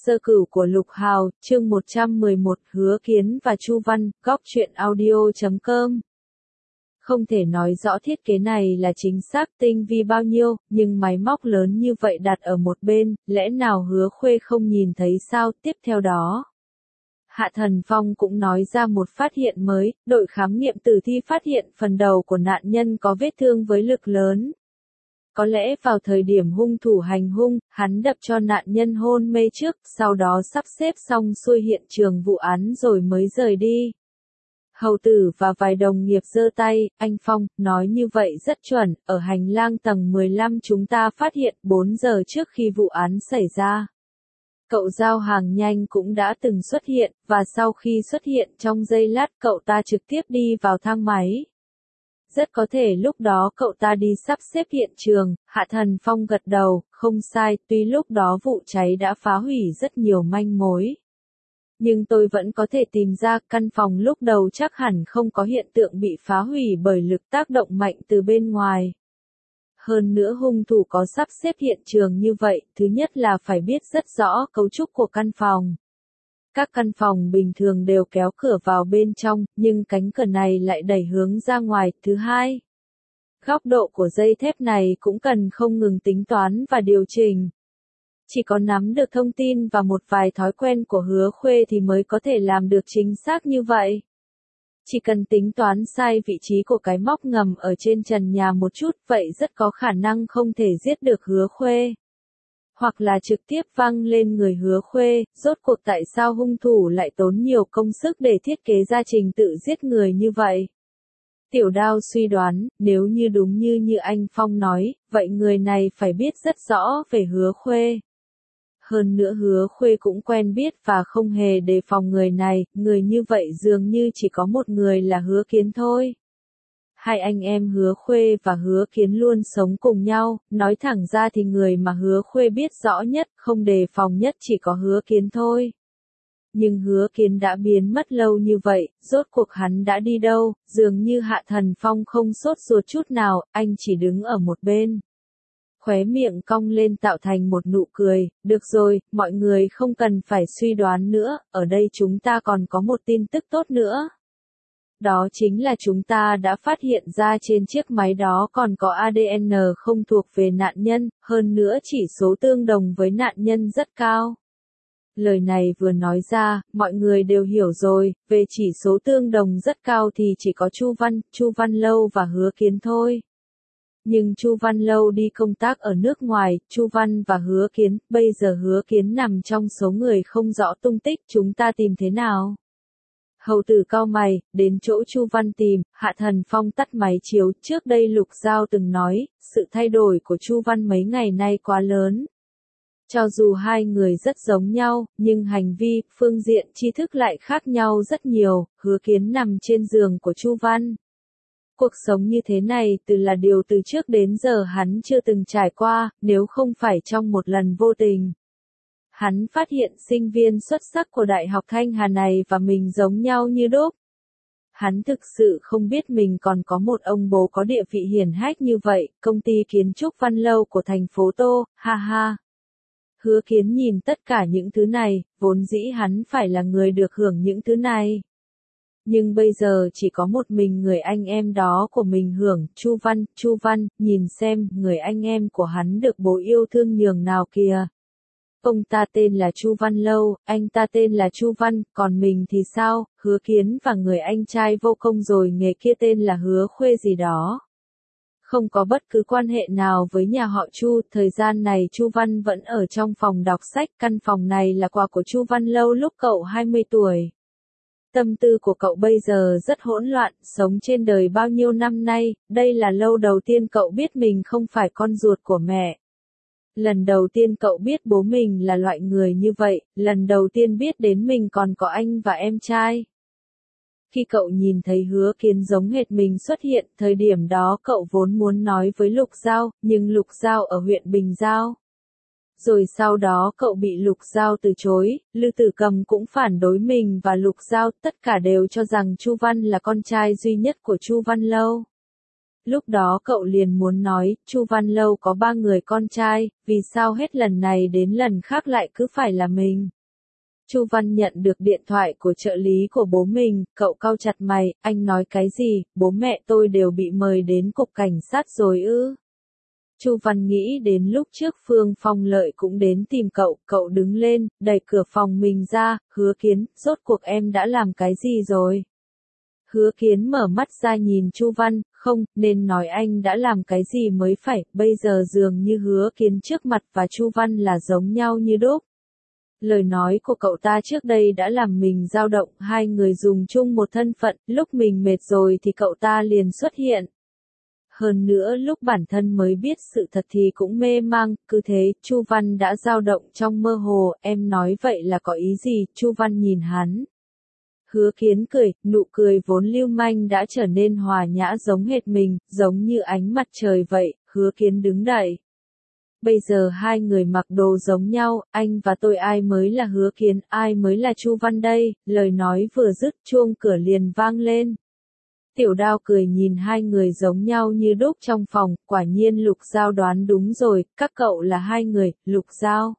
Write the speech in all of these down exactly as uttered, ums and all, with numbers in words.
Sơ cửu của Lục Hào, chương một trăm mười một, Hứa Kiến và Chu Văn, góc truyện audio chấm com. Không thể nói rõ thiết kế này là chính xác tinh vi bao nhiêu, nhưng máy móc lớn như vậy đặt ở một bên, lẽ nào Hứa Khuê không nhìn thấy sao? Tiếp theo đó, Hạ Thần Phong cũng nói ra một phát hiện mới, đội khám nghiệm tử thi phát hiện phần đầu của nạn nhân có vết thương với lực lớn. Có lẽ vào thời điểm hung thủ hành hung, hắn đập cho nạn nhân hôn mê trước, sau đó sắp xếp xong xuôi hiện trường vụ án rồi mới rời đi. Hầu tử và vài đồng nghiệp giơ tay, anh Phong, nói như vậy rất chuẩn, ở hành lang tầng mười lăm chúng ta phát hiện bốn giờ trước khi vụ án xảy ra. Cậu giao hàng nhanh cũng đã từng xuất hiện, và sau khi xuất hiện trong giây lát cậu ta trực tiếp đi vào thang máy. Rất có thể lúc đó cậu ta đi sắp xếp hiện trường, Hạ Thần Phong gật đầu, không sai, tuy lúc đó vụ cháy đã phá hủy rất nhiều manh mối. Nhưng tôi vẫn có thể tìm ra căn phòng lúc đầu chắc hẳn không có hiện tượng bị phá hủy bởi lực tác động mạnh từ bên ngoài. Hơn nữa hung thủ có sắp xếp hiện trường như vậy, thứ nhất là phải biết rất rõ cấu trúc của căn phòng. Các căn phòng bình thường đều kéo cửa vào bên trong, nhưng cánh cửa này lại đẩy hướng ra ngoài. Thứ hai, góc độ của dây thép này cũng cần không ngừng tính toán và điều chỉnh. Chỉ có nắm được thông tin và một vài thói quen của Hứa Khuê thì mới có thể làm được chính xác như vậy. Chỉ cần tính toán sai vị trí của cái móc ngầm ở trên trần nhà một chút, vậy rất có khả năng không thể giết được Hứa Khuê. Hoặc là trực tiếp văng lên người Hứa Khuê, rốt cuộc tại sao hung thủ lại tốn nhiều công sức để thiết kế ra trình tự giết người như vậy. Tiểu Đao suy đoán, nếu như đúng như như anh Phong nói, vậy người này phải biết rất rõ về Hứa Khuê. Hơn nữa Hứa Khuê cũng quen biết và không hề đề phòng người này, người như vậy dường như chỉ có một người là Hứa Kiến thôi. Hai anh em Hứa Khuê và Hứa Kiến luôn sống cùng nhau, nói thẳng ra thì người mà Hứa Khuê biết rõ nhất, không đề phòng nhất chỉ có Hứa Kiến thôi. Nhưng Hứa Kiến đã biến mất lâu như vậy, rốt cuộc hắn đã đi đâu? Dường như Hạ Thần Phong không sốt ruột chút nào, anh chỉ đứng ở một bên. Khóe miệng cong lên tạo thành một nụ cười, được rồi, mọi người không cần phải suy đoán nữa, ở đây chúng ta còn có một tin tức tốt nữa. Đó chính là chúng ta đã phát hiện ra trên chiếc máy đó còn có a đê en không thuộc về nạn nhân, hơn nữa chỉ số tương đồng với nạn nhân rất cao. Lời này vừa nói ra, mọi người đều hiểu rồi, về chỉ số tương đồng rất cao thì chỉ có Chu Văn, Chu Văn Lâu và Hứa Kiến thôi. Nhưng Chu Văn Lâu đi công tác ở nước ngoài, Chu Văn và Hứa Kiến, bây giờ Hứa Kiến nằm trong số người không rõ tung tích, chúng ta tìm thế nào? Hầu tử cau mày, đến chỗ Chu Văn tìm, Hạ Thần Phong tắt máy chiếu, trước đây Lục Giao từng nói, sự thay đổi của Chu Văn mấy ngày nay quá lớn. Cho dù hai người rất giống nhau, nhưng hành vi, phương diện tri thức lại khác nhau rất nhiều, Hứa Kiến nằm trên giường của Chu Văn. Cuộc sống như thế này từ là điều từ trước đến giờ hắn chưa từng trải qua, nếu không phải trong một lần vô tình. Hắn phát hiện sinh viên xuất sắc của Đại học Thanh Hà này và mình giống nhau như đúc. Hắn thực sự không biết mình còn có một ông bố có địa vị hiển hách như vậy, công ty kiến trúc Văn Lâu của thành phố Tô, ha ha. Hứa Kiến nhìn tất cả những thứ này, vốn dĩ hắn phải là người được hưởng những thứ này. Nhưng bây giờ chỉ có một mình người anh em đó của mình hưởng, Chu Văn, Chu Văn, nhìn xem, người anh em của hắn được bố yêu thương nhường nào kìa. Ông ta tên là Chu Văn Lâu, anh ta tên là Chu Văn, còn mình thì sao? Hứa Kiến và người anh trai vô công rồi nghề kia tên là Hứa Khuê gì đó. Không có bất cứ quan hệ nào với nhà họ Chu, thời gian này Chu Văn vẫn ở trong phòng đọc sách, căn phòng này là quà của Chu Văn Lâu lúc cậu hai mươi tuổi. Tâm tư của cậu bây giờ rất hỗn loạn, sống trên đời bao nhiêu năm nay, đây là lâu đầu tiên cậu biết mình không phải con ruột của mẹ. Lần đầu tiên cậu biết bố mình là loại người như vậy, lần đầu tiên biết đến mình còn có anh và em trai. Khi cậu nhìn thấy Hứa Kiến giống hệt mình xuất hiện, thời điểm đó cậu vốn muốn nói với Lục Giao, nhưng Lục Giao ở huyện Bình Giao. Rồi sau đó cậu bị Lục Giao từ chối, Lư Tử Cầm cũng phản đối mình và Lục Giao, tất cả đều cho rằng Chu Văn là con trai duy nhất của Chu Văn Lâu. Lúc đó cậu liền muốn nói, Chu Văn Lâu có ba người con trai, vì sao hết lần này đến lần khác lại cứ phải là mình. Chu Văn nhận được điện thoại của trợ lý của bố mình, cậu cau chặt mày, anh nói cái gì, bố mẹ tôi đều bị mời đến cục cảnh sát rồi ư. Chu Văn nghĩ đến lúc trước Phương Phong Lợi cũng đến tìm cậu, cậu đứng lên, đẩy cửa phòng mình ra, Hứa Kiến, rốt cuộc em đã làm cái gì rồi? Hứa Kiến mở mắt ra nhìn Chu Văn, không, nên nói anh đã làm cái gì mới phải, bây giờ dường như Hứa Kiến trước mặt và Chu Văn là giống nhau như đúc. Lời nói của cậu ta trước đây đã làm mình dao động, hai người dùng chung một thân phận, lúc mình mệt rồi thì cậu ta liền xuất hiện. Hơn nữa lúc bản thân mới biết sự thật thì cũng mê mang, cứ thế, Chu Văn đã dao động trong mơ hồ, em nói vậy là có ý gì, Chu Văn nhìn hắn. Hứa Kiến cười, nụ cười vốn lưu manh đã trở nên hòa nhã giống hệt mình, giống như ánh mặt trời vậy, Hứa Kiến đứng dậy. Bây giờ hai người mặc đồ giống nhau, anh và tôi ai mới là Hứa Kiến, ai mới là Chu Văn đây, lời nói vừa dứt chuông cửa liền vang lên. Tiểu Đao cười nhìn hai người giống nhau như đúc trong phòng, quả nhiên Lục Giao đoán đúng rồi, các cậu là hai người, Lục Giao.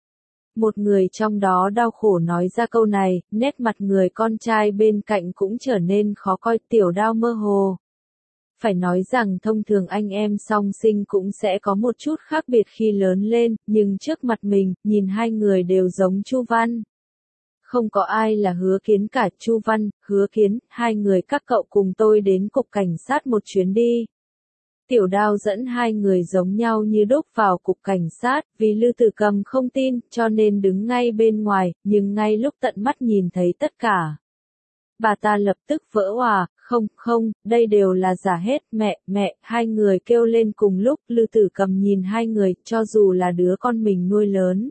Một người trong đó đau khổ nói ra câu này, nét mặt người con trai bên cạnh cũng trở nên khó coi, Tiểu Đao mơ hồ. Phải nói rằng thông thường anh em song sinh cũng sẽ có một chút khác biệt khi lớn lên, nhưng trước mặt mình, nhìn hai người đều giống Chu Văn. Không có ai là Hứa Kiến cả, Chu Văn, Hứa Kiến, hai người các cậu cùng tôi đến cục cảnh sát một chuyến đi. Tiểu Đao dẫn hai người giống nhau như đúc vào cục cảnh sát, vì Lư Tử Cầm không tin, cho nên đứng ngay bên ngoài, nhưng ngay lúc tận mắt nhìn thấy tất cả. Bà ta lập tức vỡ òa, không, không, đây đều là giả hết, mẹ, mẹ, hai người kêu lên cùng lúc, Lư Tử Cầm nhìn hai người, cho dù là đứa con mình nuôi lớn.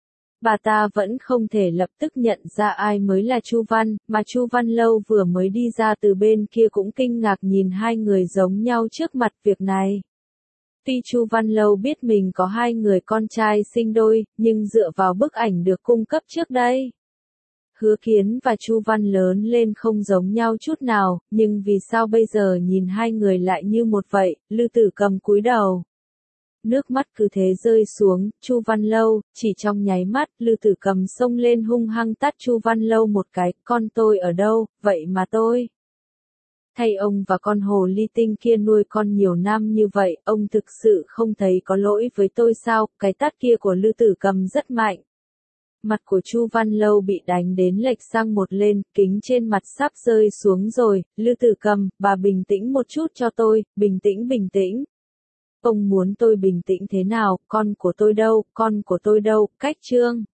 Bà ta vẫn không thể lập tức nhận ra ai mới là Chu Văn, mà Chu Văn Lâu vừa mới đi ra từ bên kia cũng kinh ngạc nhìn hai người giống nhau trước mặt việc này. Tuy Chu Văn Lâu biết mình có hai người con trai sinh đôi, nhưng dựa vào bức ảnh được cung cấp trước đây. Hứa Kiến và Chu Văn lớn lên không giống nhau chút nào, nhưng vì sao bây giờ nhìn hai người lại như một vậy, Lư Tử Cầm cúi đầu. Nước mắt cứ thế rơi xuống, Chu Văn Lâu, chỉ trong nháy mắt, Lư Tử Cầm xông lên hung hăng tát Chu Văn Lâu một cái, con tôi ở đâu, vậy mà tôi. Thay ông và con hồ ly tinh kia nuôi con nhiều năm như vậy, ông thực sự không thấy có lỗi với tôi sao, cái tát kia của Lư Tử Cầm rất mạnh. Mặt của Chu Văn Lâu bị đánh đến lệch sang một lên, kính trên mặt sắp rơi xuống rồi, Lư Tử Cầm, bà bình tĩnh một chút cho tôi, bình tĩnh bình tĩnh. Ông muốn tôi bình tĩnh thế nào, con của tôi đâu, con của tôi đâu, cách trương.